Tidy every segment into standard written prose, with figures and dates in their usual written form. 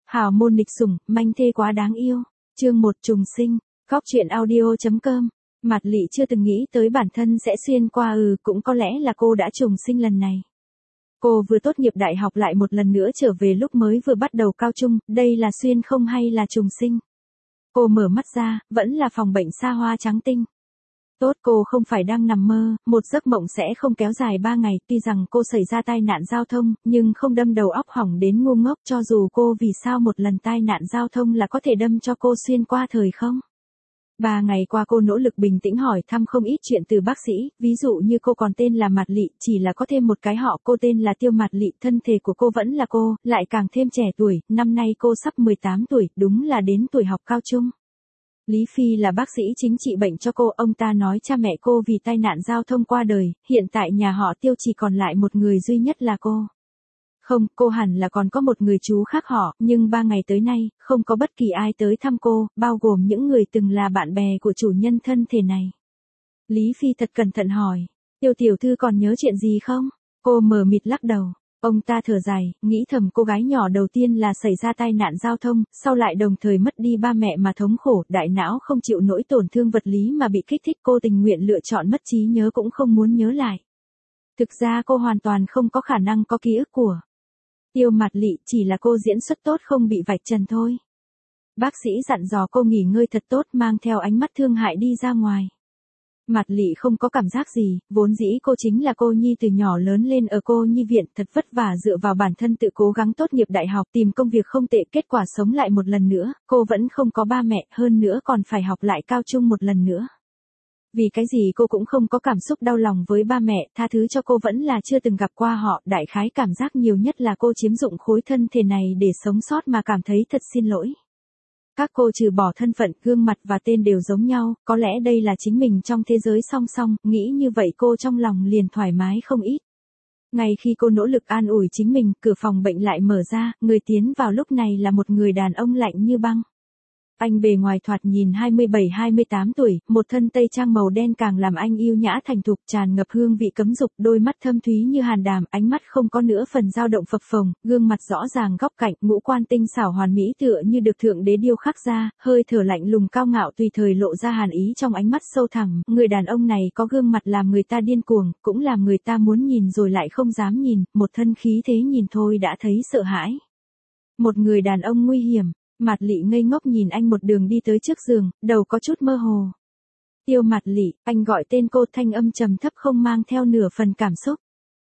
Hào môn nghịch sủng, manh thê quá đáng yêu. Chương 1 trùng sinh. Góc truyện audio.com. Mạt Lị chưa từng nghĩ tới bản thân sẽ xuyên qua cũng có lẽ là cô đã trùng sinh lần này. Cô vừa tốt nghiệp đại học lại một lần nữa trở về lúc mới vừa bắt đầu cao trung, đây là xuyên không hay là trùng sinh? Cô mở mắt ra, vẫn là phòng bệnh xa hoa trắng tinh. Tốt, cô không phải đang nằm mơ, một giấc mộng sẽ không kéo dài 3 ngày, tuy rằng cô xảy ra tai nạn giao thông, nhưng không đâm đầu óc hỏng đến ngu ngốc, cho dù cô vì sao một lần tai nạn giao thông là có thể đâm cho cô xuyên qua thời không. 3 ngày qua cô nỗ lực bình tĩnh hỏi thăm không ít chuyện từ bác sĩ, ví dụ như cô còn tên là Mạt Lị, chỉ là có thêm một cái họ, cô tên là Tiêu Mạt Lị, thân thể của cô vẫn là cô, lại càng thêm trẻ tuổi, năm nay cô sắp 18 tuổi, đúng là đến tuổi học cao trung. Lý Phi là bác sĩ chính trị bệnh cho cô, ông ta nói cha mẹ cô vì tai nạn giao thông qua đời, hiện tại nhà họ Tiêu chỉ còn lại một người duy nhất là cô. Không, cô hẳn là còn có một người chú khác họ, nhưng 3 ngày tới nay, không có bất kỳ ai tới thăm cô, bao gồm những người từng là bạn bè của chủ nhân thân thể này. Lý Phi thật cẩn thận hỏi, Tiêu tiểu thư còn nhớ chuyện gì không? Cô mờ mịt lắc đầu. Ông ta thở dài, nghĩ thầm cô gái nhỏ đầu tiên là xảy ra tai nạn giao thông, sau lại đồng thời mất đi ba mẹ mà thống khổ, đại não không chịu nỗi tổn thương vật lý mà bị kích thích, cô tình nguyện lựa chọn mất trí nhớ cũng không muốn nhớ lại. Thực ra cô hoàn toàn không có khả năng có ký ức của Tiêu Mạt Lị, chỉ là cô diễn xuất tốt không bị vạch trần thôi. Bác sĩ dặn dò cô nghỉ ngơi thật tốt, mang theo ánh mắt thương hại đi ra ngoài. Mạt Lị không có cảm giác gì, vốn dĩ cô chính là cô nhi từ nhỏ lớn lên ở cô nhi viện, thật vất vả dựa vào bản thân tự cố gắng tốt nghiệp đại học, tìm công việc không tệ, kết quả sống lại một lần nữa, cô vẫn không có ba mẹ, hơn nữa còn phải học lại cao trung một lần nữa. Vì cái gì cô cũng không có cảm xúc đau lòng với ba mẹ, tha thứ cho cô vẫn là chưa từng gặp qua họ, đại khái cảm giác nhiều nhất là cô chiếm dụng khối thân thể này để sống sót mà cảm thấy thật xin lỗi. Các cô trừ bỏ thân phận, gương mặt và tên đều giống nhau, có lẽ đây là chính mình trong thế giới song song, nghĩ như vậy cô trong lòng liền thoải mái không ít. Ngay khi cô nỗ lực an ủi chính mình, cửa phòng bệnh lại mở ra, người tiến vào lúc này là một người đàn ông lạnh như băng. Anh bề ngoài thoạt nhìn 27-28 tuổi, một thân tây trang màu đen càng làm anh yêu nhã thành thục, tràn ngập hương vị cấm dục, đôi mắt thâm thúy như hàn đàm, ánh mắt không có nửa phần dao động phập phồng, gương mặt rõ ràng góc cạnh, ngũ quan tinh xảo hoàn mỹ tựa như được thượng đế điêu khắc ra, hơi thở lạnh lùng cao ngạo tùy thời lộ ra hàn ý trong ánh mắt sâu thẳm, người đàn ông này có gương mặt làm người ta điên cuồng, cũng làm người ta muốn nhìn rồi lại không dám nhìn, một thân khí thế nhìn thôi đã thấy sợ hãi. Một người đàn ông nguy hiểm. Mạt Lị ngây ngốc nhìn anh một đường đi tới trước giường, đầu có chút mơ hồ. Tiêu Mạt Lị, anh gọi tên cô, thanh âm trầm thấp không mang theo nửa phần cảm xúc.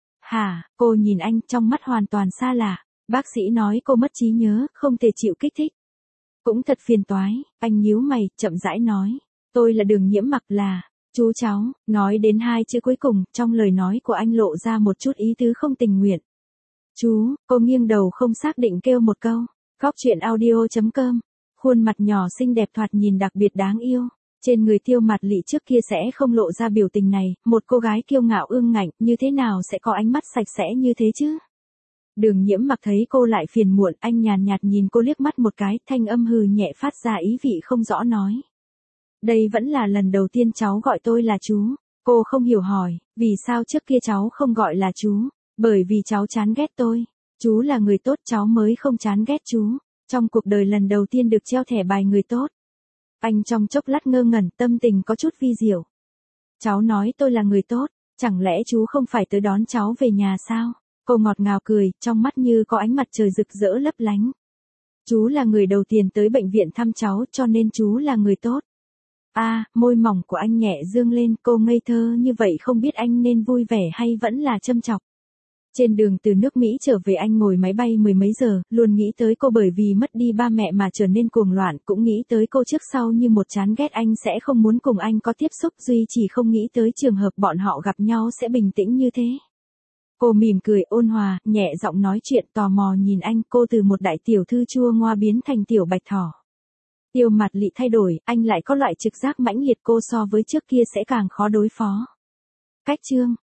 Hả, cô nhìn anh trong mắt hoàn toàn xa lạ. Bác sĩ nói cô mất trí nhớ, không thể chịu kích thích. Cũng thật phiền toái, anh nhíu mày, chậm rãi nói. Tôi là Đường Nhiễm Mặc, là chú cháu. Nói đến 2 chữ cuối cùng, trong lời nói của anh lộ ra một chút ý tứ không tình nguyện. Chú, cô nghiêng đầu không xác định kêu một câu. Góc truyện audio.com. Khuôn mặt nhỏ xinh đẹp thoạt nhìn đặc biệt đáng yêu. Trên người Tiêu Mạt Lị trước kia sẽ không lộ ra biểu tình này, một cô gái kiêu ngạo ương ngạnh, như thế nào sẽ có ánh mắt sạch sẽ như thế chứ? Đường Nhiễm Mặc thấy cô lại phiền muộn, anh nhàn nhạt nhìn cô liếc mắt một cái, thanh âm hừ nhẹ phát ra ý vị không rõ nói. Đây vẫn là lần đầu tiên cháu gọi tôi là chú. Cô không hiểu hỏi, vì sao trước kia cháu không gọi là chú? Bởi vì cháu chán ghét tôi. Chú là người tốt, cháu mới không chán ghét chú. Trong cuộc đời lần đầu tiên được treo thẻ bài người tốt. Anh trong chốc lát ngơ ngẩn, tâm tình có chút vi diệu. Cháu nói tôi là người tốt, chẳng lẽ chú không phải tới đón cháu về nhà sao? Cô ngọt ngào cười, trong mắt như có ánh mặt trời rực rỡ lấp lánh. Chú là người đầu tiên tới bệnh viện thăm cháu, cho nên chú là người tốt. Môi mỏng của anh nhẹ dương lên, cô ngây thơ như vậy không biết anh nên vui vẻ hay vẫn là châm chọc. Trên đường từ nước Mỹ trở về anh ngồi máy bay 10 mấy giờ, luôn nghĩ tới cô bởi vì mất đi ba mẹ mà trở nên cuồng loạn, cũng nghĩ tới cô trước sau như một chán ghét anh sẽ không muốn cùng anh có tiếp xúc, duy chỉ không nghĩ tới trường hợp bọn họ gặp nhau sẽ bình tĩnh như thế. Cô mỉm cười ôn hòa, nhẹ giọng nói chuyện, tò mò nhìn anh, cô từ một đại tiểu thư chua ngoa biến thành tiểu bạch thỏ. Tiêu Mạt Lị thay đổi, anh lại có loại trực giác mãnh liệt, cô so với trước kia sẽ càng khó đối phó. Cách chương